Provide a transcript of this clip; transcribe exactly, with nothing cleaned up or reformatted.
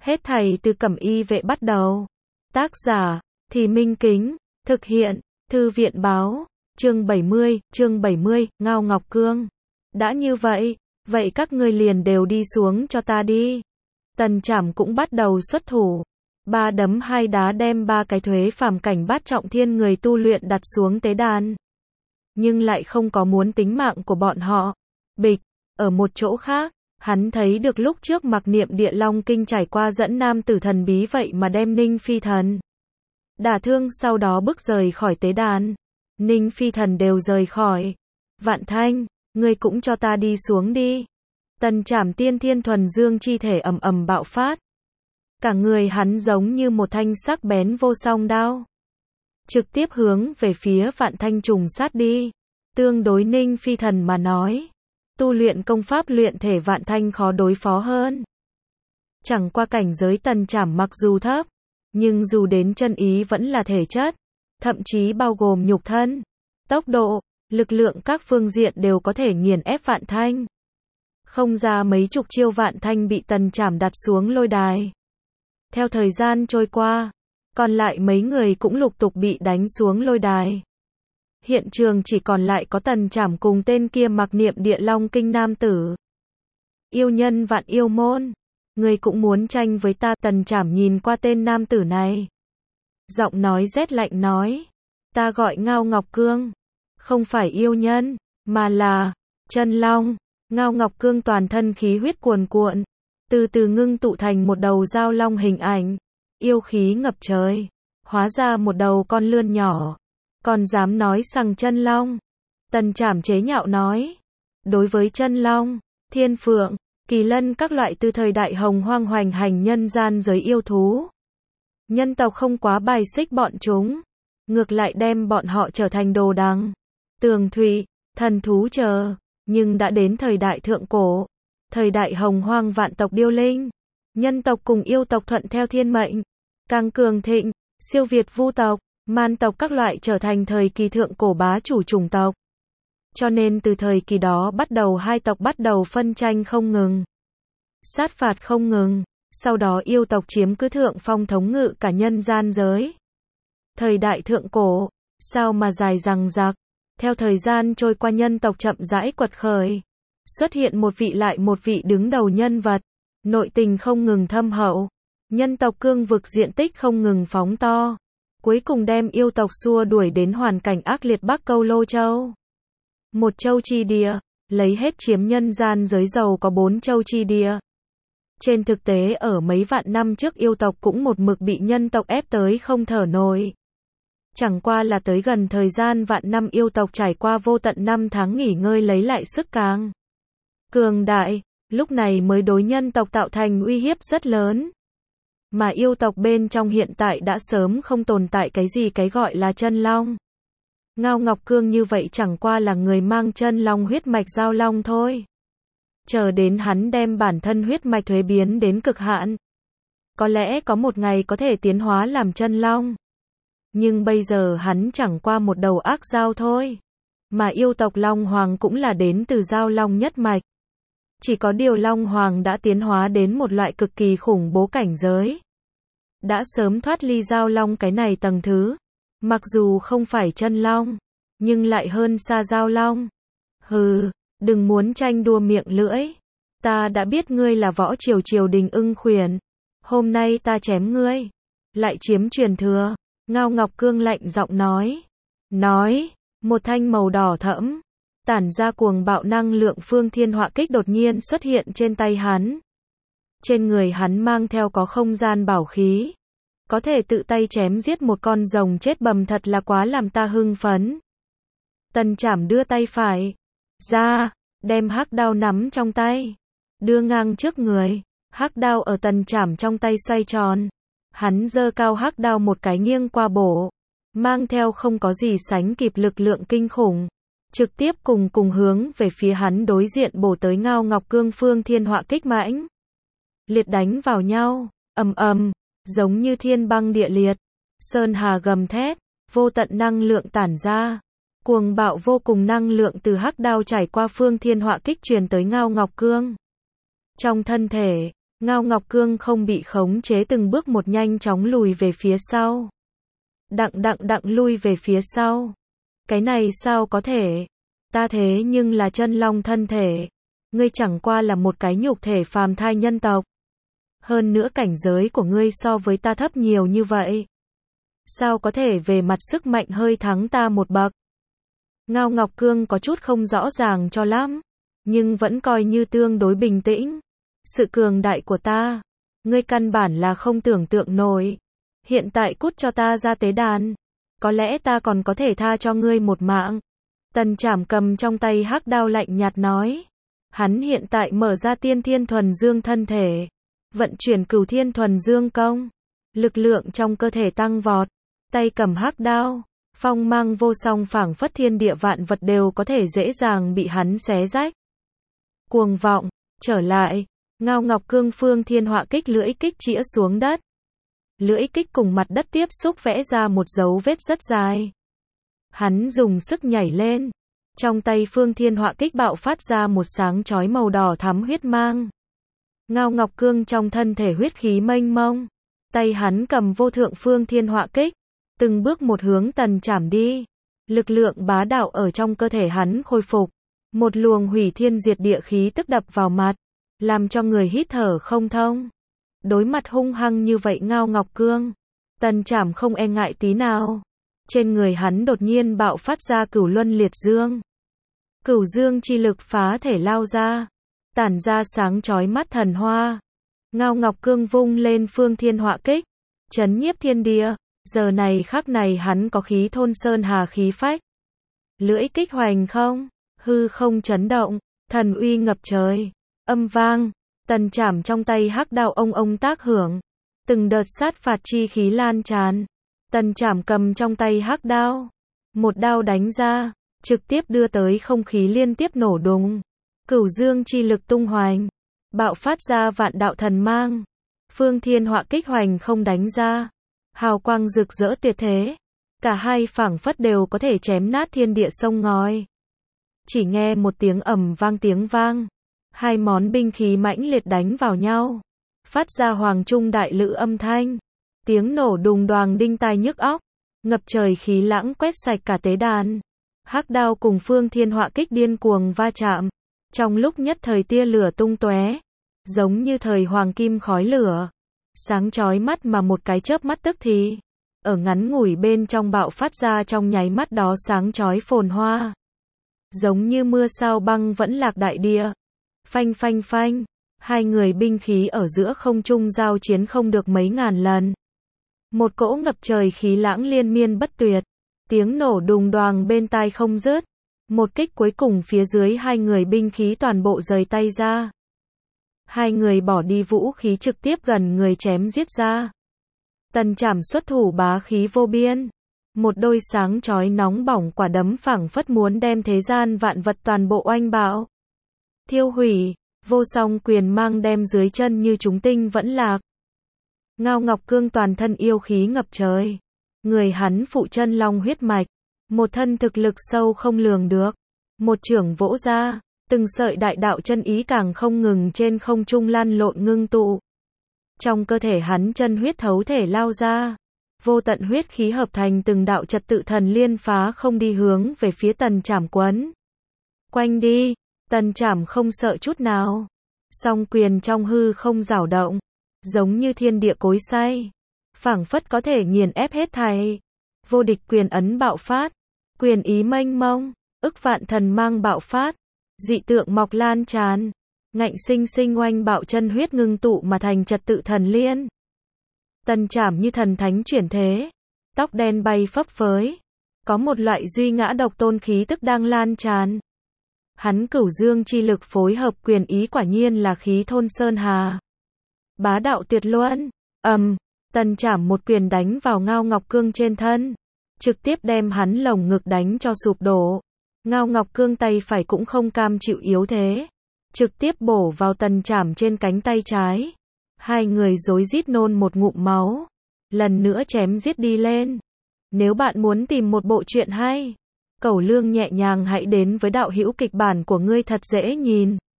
Hết thảy từ Cẩm Y vệ bắt đầu. Tác giả, Thì Minh Kính, thực hiện, Thư viện báo, chương bảy mươi, chương bảy mươi, Ngao Ngọc Cương. Đã như vậy, vậy các ngươi liền đều đi xuống cho ta đi. Tần Trảm cũng bắt đầu xuất thủ. Ba đấm hai đá đem ba cái thuế phàm cảnh bát trọng thiên người tu luyện đặt xuống tế đàn. Nhưng lại không có muốn tính mạng của bọn họ. Bịch, ở một chỗ khác, hắn thấy được lúc trước mặc niệm địa long kinh trải qua dẫn nam tử thần bí vậy mà đem Ninh Phi Thần đả thương, sau đó bước rời khỏi tế đàn. Ninh Phi Thần đều rời khỏi. Vạn Thanh, ngươi cũng cho ta đi xuống đi. Tần Trảm tiên thiên thuần dương chi thể ầm ầm bạo phát. Cả người hắn giống như một thanh sắc bén vô song đao. Trực tiếp hướng về phía Vạn Thanh trùng sát đi. Tương đối Ninh Phi Thần mà nói, tu luyện công pháp luyện thể Vạn Thanh khó đối phó hơn. Chẳng qua cảnh giới Tần Trảm mặc dù thấp, nhưng dù đến chân ý vẫn là thể chất, thậm chí bao gồm nhục thân, tốc độ, lực lượng các phương diện đều có thể nghiền ép Vạn Thanh. Không ra mấy chục chiêu Vạn Thanh bị Tần Trảm đặt xuống lôi đài. Theo thời gian trôi qua, còn lại mấy người cũng lục tục bị đánh xuống lôi đài. Hiện trường chỉ còn lại có Tần Trảm cùng tên kia mặc niệm địa long kinh nam tử. Yêu nhân Vạn Yêu Môn, người cũng muốn tranh với ta? Tần Trảm nhìn qua tên nam tử này, giọng nói rét lạnh nói, ta gọi Ngao Ngọc Cương, không phải yêu nhân, mà là chân long. Ngao Ngọc Cương toàn thân khí huyết cuồn cuộn, từ từ ngưng tụ thành một đầu dao long hình ảnh, yêu khí ngập trời, hóa ra một đầu con lươn nhỏ, còn dám nói rằng chân long. Tần Trảm chế nhạo nói, đối với chân long, thiên phượng, kỳ lân các loại từ thời đại hồng hoang hoành hành nhân gian giới yêu thú, nhân tộc không quá bài xích bọn chúng, ngược lại đem bọn họ trở thành đồ đằng, tường thụy, thần thú chờ. Nhưng đã đến thời đại thượng cổ, thời đại hồng hoang vạn tộc điêu linh, nhân tộc cùng yêu tộc thuận theo thiên mệnh, càng cường thịnh, siêu việt vu tộc, man tộc các loại trở thành thời kỳ thượng cổ bá chủ chủng tộc. Cho nên từ thời kỳ đó bắt đầu hai tộc bắt đầu phân tranh không ngừng, sát phạt không ngừng, sau đó yêu tộc chiếm cứ thượng phong thống ngự cả nhân gian giới. Thời đại thượng cổ, sao mà dài dằng dặc. Theo thời gian trôi qua, nhân tộc chậm rãi quật khởi, xuất hiện một vị lại một vị đứng đầu nhân vật, nội tình không ngừng thâm hậu, nhân tộc cương vực diện tích không ngừng phóng to, cuối cùng đem yêu tộc xua đuổi đến hoàn cảnh ác liệt Bắc Câu Lô Châu. Một châu chi địa, lấy hết chiếm nhân gian giới giàu có bốn châu chi địa. Trên thực tế ở mấy vạn năm trước yêu tộc cũng một mực bị nhân tộc ép tới không thở nổi. Chẳng qua là tới gần thời gian vạn năm yêu tộc trải qua vô tận năm tháng nghỉ ngơi lấy lại sức càng cường đại, lúc này mới đối nhân tộc tạo thành uy hiếp rất lớn. Mà yêu tộc bên trong hiện tại đã sớm không tồn tại cái gì cái gọi là chân long. Ngao Ngọc Cương như vậy chẳng qua là người mang chân long huyết mạch giao long thôi. Chờ đến hắn đem bản thân huyết mạch thuế biến đến cực hạn, có lẽ có một ngày có thể tiến hóa làm chân long. Nhưng bây giờ hắn chẳng qua một đầu ác dao thôi. Mà yêu tộc Long Hoàng cũng là đến từ giao long nhất mạch. Chỉ có điều Long Hoàng đã tiến hóa đến một loại cực kỳ khủng bố cảnh giới. Đã sớm thoát ly giao long cái này tầng thứ. Mặc dù không phải chân long, nhưng lại hơn xa giao long. Hừ, đừng muốn tranh đua miệng lưỡi. Ta đã biết ngươi là võ triều triều đình ưng khuyển. Hôm nay ta chém ngươi, lại chiếm truyền thừa. Ngao Ngọc Cương lạnh giọng nói. Nói, một thanh màu đỏ thẫm, tản ra cuồng bạo năng lượng phương thiên họa kích đột nhiên xuất hiện trên tay hắn. Trên người hắn mang theo có không gian bảo khí. Có thể tự tay chém giết một con rồng chết bầm thật là quá làm ta hưng phấn. Tần Trảm đưa tay phải ra, đem hắc đao nắm trong tay, đưa ngang trước người. Hắc đao ở Tần Trảm trong tay xoay tròn. Hắn giơ cao hắc đao một cái nghiêng qua bổ, mang theo không có gì sánh kịp lực lượng kinh khủng, trực tiếp cùng cùng hướng về phía hắn đối diện bổ tới Ngao Ngọc Cương phương thiên họa kích mãnh liệt đánh vào nhau, ầm ầm, giống như thiên băng địa liệt, sơn hà gầm thét, vô tận năng lượng tản ra, cuồng bạo vô cùng năng lượng từ hắc đao trải qua phương thiên họa kích truyền tới Ngao Ngọc Cương. Trong thân thể, Ngao Ngọc Cương không bị khống chế từng bước một nhanh chóng lùi về phía sau. Đặng đặng đặng lui về phía sau. Cái này sao có thể? Ta thế nhưng là chân long thân thể. Ngươi chẳng qua là một cái nhục thể phàm thai nhân tộc. Hơn nữa cảnh giới của ngươi so với ta thấp nhiều như vậy. Sao có thể về mặt sức mạnh hơi thắng ta một bậc? Ngao Ngọc Cương có chút không rõ ràng cho lắm, nhưng vẫn coi như tương đối bình tĩnh. Sự cường đại của ta, ngươi căn bản là không tưởng tượng nổi. Hiện tại cút cho ta ra tế đàn. Có lẽ ta còn có thể tha cho ngươi một mạng. Tần Trảm cầm trong tay hắc đao lạnh nhạt nói. Hắn hiện tại mở ra tiên thiên thuần dương thân thể. Vận chuyển cửu thiên thuần dương công. Lực lượng trong cơ thể tăng vọt. Tay cầm hắc đao. Phong mang vô song phảng phất thiên địa vạn vật đều có thể dễ dàng bị hắn xé rách. Cuồng vọng, trở lại. Ngao Ngọc Cương phương thiên họa kích lưỡi kích chĩa xuống đất. Lưỡi kích cùng mặt đất tiếp xúc vẽ ra một dấu vết rất dài. Hắn dùng sức nhảy lên. Trong tay phương thiên họa kích bạo phát ra một sáng chói màu đỏ thắm huyết mang. Ngao Ngọc Cương trong thân thể huyết khí mênh mông. Tay hắn cầm vô thượng phương thiên họa kích. Từng bước một hướng Tần Trảm đi. Lực lượng bá đạo ở trong cơ thể hắn khôi phục. Một luồng hủy thiên diệt địa khí tức đập vào mặt. Làm cho người hít thở không thông. Đối mặt hung hăng như vậy Ngao Ngọc Cương. Tần Trảm không e ngại tí nào. Trên người hắn đột nhiên bạo phát ra cửu luân liệt dương. Cửu dương chi lực phá thể lao ra. Tản ra sáng chói mắt thần hoa. Ngao Ngọc Cương vung lên phương thiên họa kích. Chấn nhiếp thiên địa. Giờ này khắc này hắn có khí thôn sơn hà khí phách. Lưỡi kích hoành không. Hư không chấn động. Thần uy ngập trời. Âm vang. Tần Trảm trong tay hắc đao ông ông tác hưởng. Từng đợt sát phạt chi khí lan tràn. Tần Trảm cầm trong tay hắc đao. Một đao đánh ra. Trực tiếp đưa tới không khí liên tiếp nổ đùng. Cửu dương chi lực tung hoành. Bạo phát ra vạn đạo thần mang. Phương thiên họa kích hoành không đánh ra. Hào quang rực rỡ tuyệt thế. Cả hai phảng phất đều có thể chém nát thiên địa sông ngòi. Chỉ nghe một tiếng ầm vang tiếng vang. Hai món binh khí mãnh liệt đánh vào nhau. Phát ra hoàng trung đại lự âm thanh. Tiếng nổ đùng đoàng đinh tai nhức óc. Ngập trời khí lãng quét sạch cả tế đàn. Hắc đao cùng phương thiên họa kích điên cuồng va chạm. Trong lúc nhất thời tia lửa tung tóe. Giống như thời hoàng kim khói lửa. Sáng chói mắt mà một cái chớp mắt tức thì. Ở ngắn ngủi bên trong bạo phát ra trong nháy mắt đó sáng chói phồn hoa. Giống như mưa sao băng vẫn lạc đại địa. Phanh phanh phanh. Hai người binh khí ở giữa không trung giao chiến không được mấy ngàn lần. Một cỗ ngập trời khí lãng liên miên bất tuyệt. Tiếng nổ đùng đoàng bên tai không dứt. Một kích cuối cùng phía dưới hai người binh khí toàn bộ rời tay ra. Hai người bỏ đi vũ khí trực tiếp gần người chém giết ra. Tần Trảm xuất thủ bá khí vô biên. Một đôi sáng chói nóng bỏng quả đấm phảng phất muốn đem thế gian vạn vật toàn bộ oanh bạo. Thiêu hủy, vô song quyền mang đem dưới chân như chúng tinh vẫn lạc. Ngao Ngọc Cương toàn thân yêu khí ngập trời. Người hắn phụ chân long huyết mạch. Một thân thực lực sâu không lường được. Một chưởng vỗ ra. Từng sợi đại đạo chân ý càng không ngừng trên không trung lan lộn ngưng tụ. Trong cơ thể hắn chân huyết thấu thể lao ra. Vô tận huyết khí hợp thành từng đạo trật tự thần liên phá không đi hướng về phía Tần Trảm quấn. Quanh đi. Tần Trảm không sợ chút nào. Song quyền trong hư không dao động. Giống như thiên địa cối xay. Phảng phất có thể nghiền ép hết thảy. Vô địch quyền ấn bạo phát. Quyền ý mênh mông. Ức vạn thần mang bạo phát. Dị tượng mọc lan tràn. Ngạnh sinh sinh oanh bạo chân huyết ngưng tụ mà thành trật tự thần liên. Tần Trảm như thần thánh chuyển thế. Tóc đen bay phấp phới. Có một loại duy ngã độc tôn khí tức đang lan tràn. Hắn cửu dương chi lực phối hợp quyền ý quả nhiên là khí thôn sơn hà. Bá đạo tuyệt luân. Ầm. Um, Tần Trảm một quyền đánh vào Ngao Ngọc Cương trên thân. Trực tiếp đem hắn lồng ngực đánh cho sụp đổ. Ngao Ngọc Cương tay phải cũng không cam chịu yếu thế. Trực tiếp bổ vào Tần Trảm trên cánh tay trái. Hai người rối rít nôn một ngụm máu. Lần nữa chém giết đi lên. Nếu bạn muốn tìm một bộ truyện hay, Cẩu Lương nhẹ nhàng hãy đến với đạo hữu kịch bản của ngươi thật dễ nhìn.